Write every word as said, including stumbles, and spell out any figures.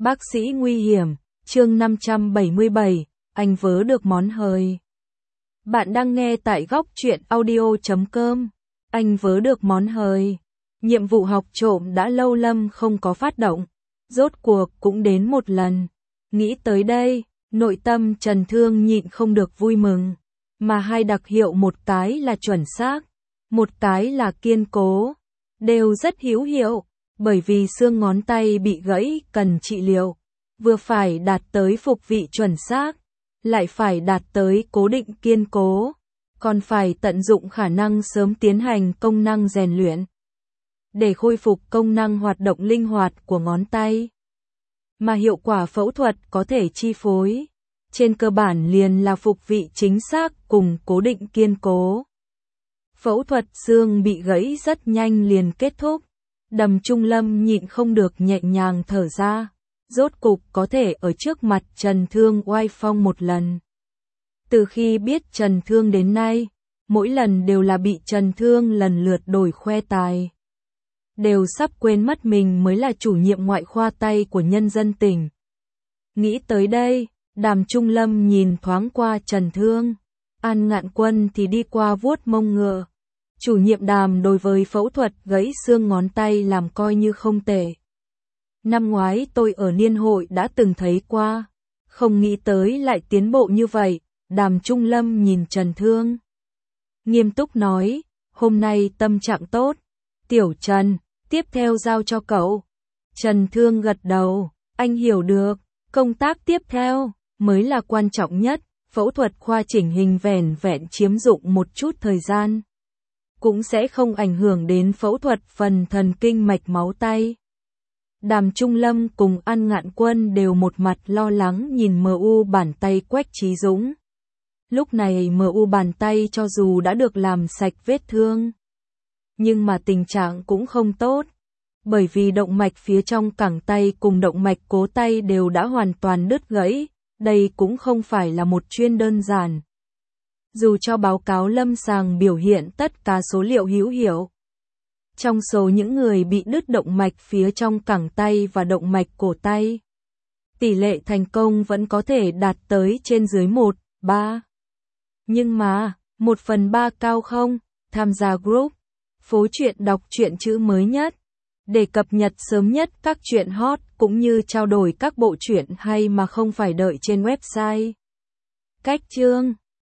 Bác sĩ nguy hiểm, chương năm trăm bảy mươi bảy, anh vớ được món hời. Bạn đang nghe tại góc truyện audio chấm com. Anh vớ được món hời. Nhiệm vụ học trộm đã lâu Lâm không có phát động. Rốt cuộc cũng đến một lần. Nghĩ tới đây, nội tâm Trần Thương nhịn không được vui mừng. Mà hai đặc hiệu, một cái là chuẩn xác, một cái là kiên cố, đều rất hữu hiệu. Bởi vì xương ngón tay bị gãy cần trị liệu, vừa phải đạt tới phục vị chuẩn xác, lại phải đạt tới cố định kiên cố, còn phải tận dụng khả năng sớm tiến hành công năng rèn luyện, để khôi phục công năng hoạt động linh hoạt của ngón tay. Mà hiệu quả phẫu thuật có thể chi phối, trên cơ bản liền là phục vị chính xác cùng cố định kiên cố. Phẫu thuật xương bị gãy rất nhanh liền kết thúc. Đầm Trung Lâm nhịn không được nhẹ nhàng thở ra, rốt cục có thể ở trước mặt Trần Thương oai phong một lần. Từ khi biết Trần Thương đến nay, mỗi lần đều là bị Trần Thương lần lượt đổi khoe tài. Đều sắp quên mất mình mới là chủ nhiệm ngoại khoa tay của nhân dân tỉnh. Nghĩ tới đây, Đàm Trung Lâm nhìn thoáng qua Trần Thương, An Ngạn Quân thì đi qua vuốt mông ngựa. Chủ nhiệm Đàm đối với phẫu thuật gãy xương ngón tay làm coi như không tệ. Năm ngoái tôi ở niên hội đã từng thấy qua, không nghĩ tới lại tiến bộ như vậy. Đàm Trung Lâm nhìn Trần Thương, nghiêm túc nói, hôm nay tâm trạng tốt. Tiểu Trần, tiếp theo giao cho cậu. Trần Thương gật đầu, anh hiểu được, công tác tiếp theo mới là quan trọng nhất. Phẫu thuật khoa chỉnh hình vẻn vẹn chiếm dụng một chút thời gian, cũng sẽ không ảnh hưởng đến phẫu thuật phần thần kinh mạch máu tay. Đàm Trung Lâm cùng An Ngạn Quân đều một mặt lo lắng nhìn em u bàn tay Quách Chí Dũng. Lúc này em u bàn tay cho dù đã được làm sạch vết thương, nhưng mà tình trạng cũng không tốt, bởi vì động mạch phía trong cẳng tay cùng động mạch cố tay đều đã hoàn toàn đứt gãy. Đây cũng không phải là một chuyện đơn giản. Dù cho báo cáo lâm sàng biểu hiện tất cả số liệu hữu hiệu, trong số những người bị đứt động mạch phía trong cẳng tay và động mạch cổ tay, tỷ lệ thành công vẫn có thể đạt tới trên dưới một phần ba. Nhưng mà, một phần ba cao không? Tham gia group Phố Truyện đọc truyện chữ mới nhất, để cập nhật sớm nhất các truyện hot cũng như trao đổi các bộ truyện hay mà không phải đợi trên website. Cách chương